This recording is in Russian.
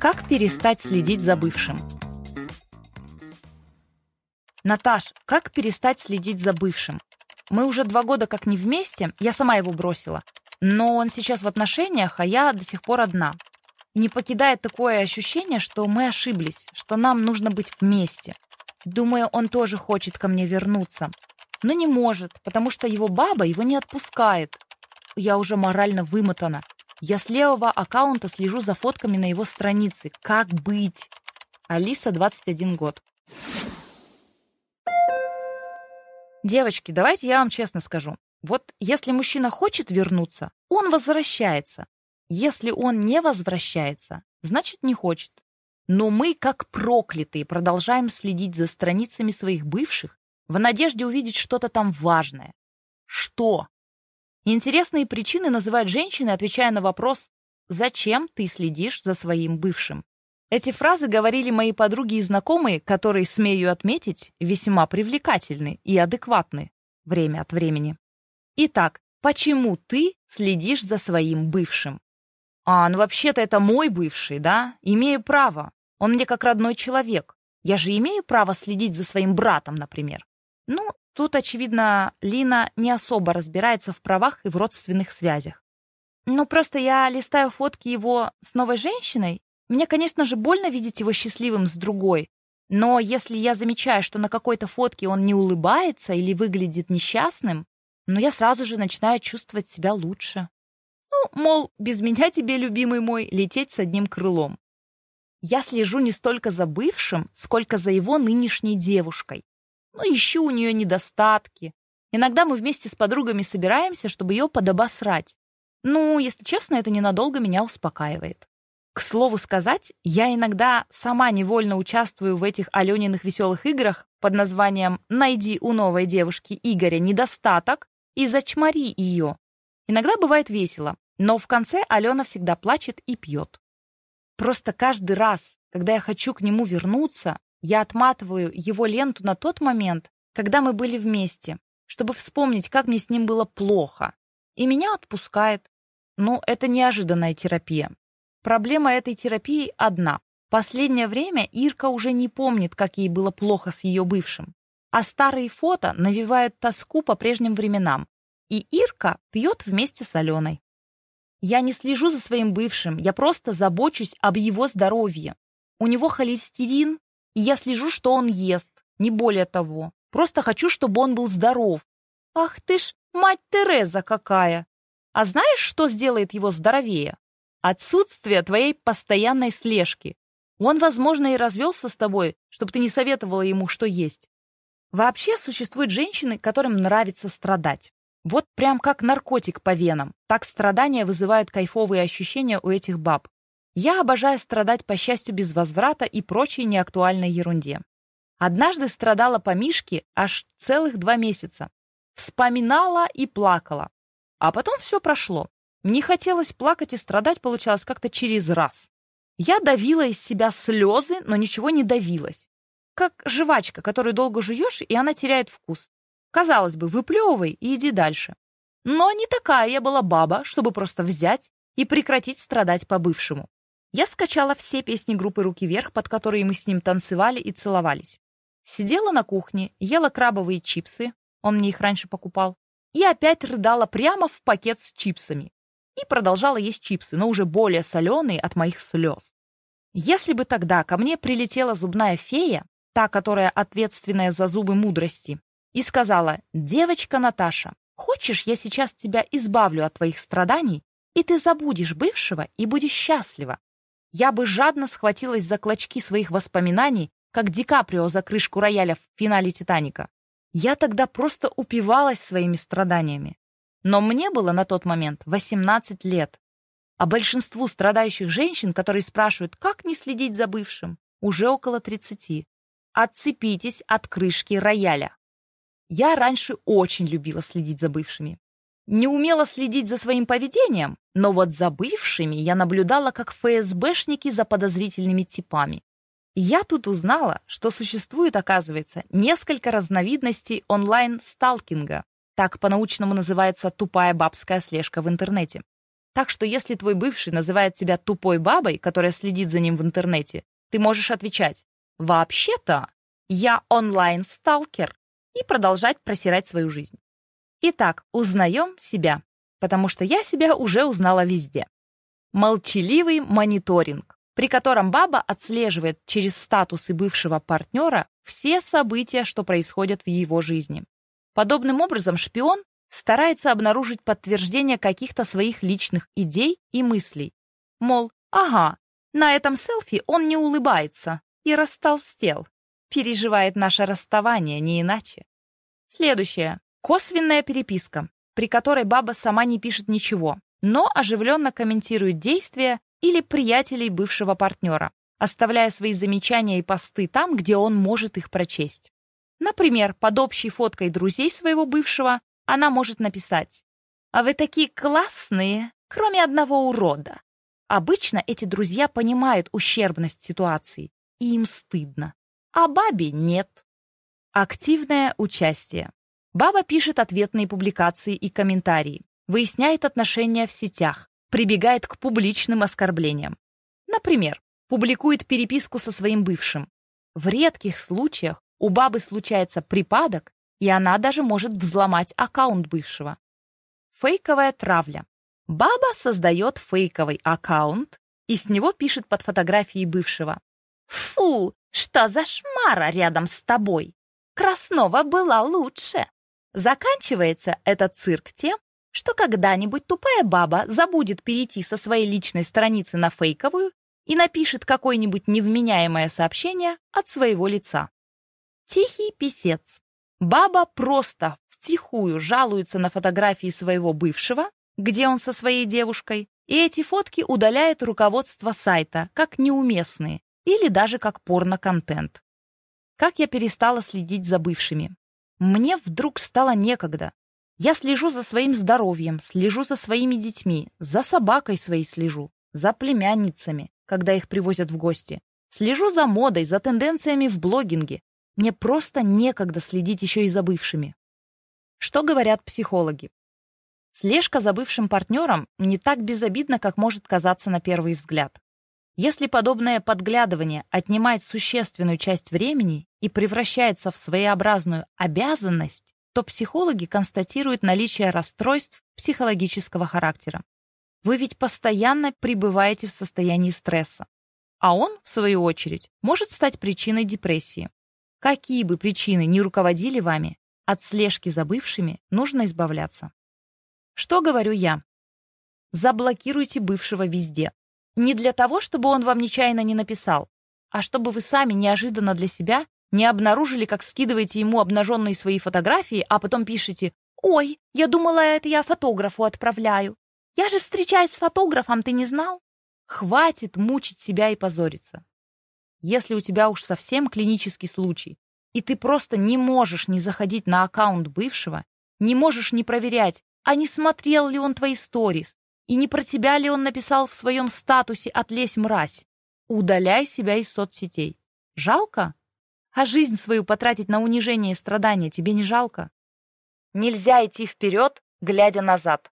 Как перестать следить за бывшим? Наташ, как перестать следить за бывшим? Мы уже 2 года как не вместе, я сама его бросила. Но он сейчас в отношениях, а я до сих пор одна. И не покидает такое ощущение, что мы ошиблись, что нам нужно быть вместе. Думаю, он тоже хочет ко мне вернуться. Но не может, потому что его баба его не отпускает. Я уже морально вымотана. Я с левого аккаунта слежу за фотками на его странице. Как быть? Алиса, 21 год. Девочки, давайте я вам честно скажу. Вот если мужчина хочет вернуться, он возвращается. Если он не возвращается, значит не хочет. Но мы, как проклятые, продолжаем следить за страницами своих бывших в надежде увидеть что-то там важное. Что? Интересные причины называют женщины, отвечая на вопрос «Зачем ты следишь за своим бывшим?». Эти фразы говорили мои подруги и знакомые, которые, смею отметить, весьма привлекательны и адекватны время от времени. Итак, почему ты следишь за своим бывшим? Ну вообще-то это мой бывший, да? Имею право. Он мне как родной человек. Я же имею право следить за своим братом, например. Тут, очевидно, Лина не особо разбирается в правах и в родственных связях. Просто я листаю фотки его с новой женщиной. Мне, конечно же, больно видеть его счастливым с другой. Но если я замечаю, что на какой-то фотке он не улыбается или выглядит несчастным, я сразу же начинаю чувствовать себя лучше. Мол, без меня тебе, любимый мой, лететь с одним крылом. Я слежу не столько за бывшим, сколько за его нынешней девушкой. Ищу у нее недостатки. Иногда мы вместе с подругами собираемся, чтобы ее подобосрать. Если честно, это ненадолго меня успокаивает. К слову сказать, я иногда сама невольно участвую в этих Алёниных веселых играх под названием «Найди у новой девушки Игоря недостаток и зачмари ее». Иногда бывает весело, но в конце Алена всегда плачет и пьет. Просто каждый раз, когда я хочу к нему вернуться, я отматываю его ленту на тот момент, когда мы были вместе, чтобы вспомнить, как мне с ним было плохо. И меня отпускает. Это неожиданная терапия. Проблема этой терапии одна. Последнее время Ирка уже не помнит, как ей было плохо с ее бывшим. А старые фото навевают тоску по прежним временам. И Ирка пьет вместе с Аленой. Я не слежу за своим бывшим, я просто забочусь об его здоровье. У него холестерин, и я слежу, что он ест, не более того. Просто хочу, чтобы он был здоров. Ах ты ж, мать Тереза какая! А знаешь, что сделает его здоровее? Отсутствие твоей постоянной слежки. Он, возможно, и развелся с тобой, чтобы ты не советовала ему, что есть. Вообще существуют женщины, которым нравится страдать. Вот прям как наркотик по венам. Так страдания вызывают кайфовые ощущения у этих баб. Я обожаю страдать по счастью без возврата и прочей неактуальной ерунде. Однажды страдала по Мишке аж целых 2 месяца. Вспоминала и плакала. А потом все прошло. Не хотелось плакать и страдать получалось как-то через раз. Я давила из себя слезы, но ничего не давилось. Как жвачка, которую долго жуешь, и она теряет вкус. Казалось бы, выплевывай и иди дальше. Но не такая я была баба, чтобы просто взять и прекратить страдать по бывшему. Я скачала все песни группы «Руки вверх», под которые мы с ним танцевали и целовались. Сидела на кухне, ела крабовые чипсы, он мне их раньше покупал, и опять рыдала прямо в пакет с чипсами. И продолжала есть чипсы, но уже более соленые от моих слез. Если бы тогда ко мне прилетела зубная фея, та, которая ответственная за зубы мудрости, и сказала: «Девочка Наташа, хочешь, я сейчас тебя избавлю от твоих страданий, и ты забудешь бывшего и будешь счастлива?» Я бы жадно схватилась за клочки своих воспоминаний, как Ди Каприо за крышку рояля в финале «Титаника». Я тогда просто упивалась своими страданиями. Но мне было на тот момент 18 лет. А большинству страдающих женщин, которые спрашивают, как не следить за бывшим, уже около 30. Отцепитесь от крышки рояля. Я раньше очень любила следить за бывшими. Не умела следить за своим поведением, но вот за бывшими я наблюдала как ФСБшники за подозрительными типами. Я тут узнала, что существует, оказывается, несколько разновидностей онлайн-сталкинга. Так по-научному называется тупая бабская слежка в интернете. Так что если твой бывший называет тебя тупой бабой, которая следит за ним в интернете, ты можешь отвечать: «Вообще-то я онлайн-сталкер», и продолжать просирать свою жизнь. Итак, узнаем себя, потому что я себя уже узнала везде. Молчаливый мониторинг, при котором баба отслеживает через статусы бывшего партнера все события, что происходят в его жизни. Подобным образом шпион старается обнаружить подтверждение каких-то своих личных идей и мыслей. Мол, ага, на этом селфи он не улыбается и растолстел. Переживает наше расставание, не иначе. Следующее. Косвенная переписка, при которой баба сама не пишет ничего, но оживленно комментирует действия или приятелей бывшего партнера, оставляя свои замечания и посты там, где он может их прочесть. Например, под общей фоткой друзей своего бывшего она может написать: «А вы такие классные, кроме одного урода». Обычно эти друзья понимают ущербность ситуации, и им стыдно. А бабе нет. Активное участие. Баба пишет ответные публикации и комментарии, выясняет отношения в сетях, прибегает к публичным оскорблениям. Например, публикует переписку со своим бывшим. В редких случаях у бабы случается припадок, и она даже может взломать аккаунт бывшего. Фейковая травля. Баба создает фейковый аккаунт и с него пишет под фотографией бывшего: «Фу, что за шмара рядом с тобой? Краснова была лучше». Заканчивается этот цирк тем, что когда-нибудь тупая баба забудет перейти со своей личной страницы на фейковую и напишет какое-нибудь невменяемое сообщение от своего лица. Тихий писец. Баба просто втихую жалуется на фотографии своего бывшего, где он со своей девушкой, и эти фотки удаляет руководство сайта как неуместные или даже как порно-контент. Как я перестала следить за бывшими? Мне вдруг стало некогда. Я слежу за своим здоровьем, слежу за своими детьми, за собакой своей слежу, за племянницами, когда их привозят в гости. Слежу за модой, за тенденциями в блогинге. Мне просто некогда следить еще и за бывшими. Что говорят психологи? Слежка за бывшим партнером не так безобидна, как может казаться на первый взгляд. Если подобное подглядывание отнимает существенную часть времени и превращается в своеобразную обязанность, то психологи констатируют наличие расстройств психологического характера. Вы ведь постоянно пребываете в состоянии стресса, а он, в свою очередь, может стать причиной депрессии. Какие бы причины ни руководили вами, от слежки за бывшими нужно избавляться. Что говорю я? Заблокируйте бывшего везде. Не для того, чтобы он вам нечаянно не написал, а чтобы вы сами неожиданно для себя не обнаружили, как скидываете ему обнаженные свои фотографии, а потом пишете: «Ой, я думала, это я фотографу отправляю. Я же встречаюсь с фотографом, ты не знал?» Хватит мучить себя и позориться. Если у тебя уж совсем клинический случай, и ты просто не можешь не заходить на аккаунт бывшего, не можешь не проверять, а не смотрел ли он твои сторис, и не про тебя ли он написал в своем статусе «Отлезь, мразь», удаляй себя из соцсетей. Жалко? А жизнь свою потратить на унижение и страдания тебе не жалко? Нельзя идти вперед, глядя назад.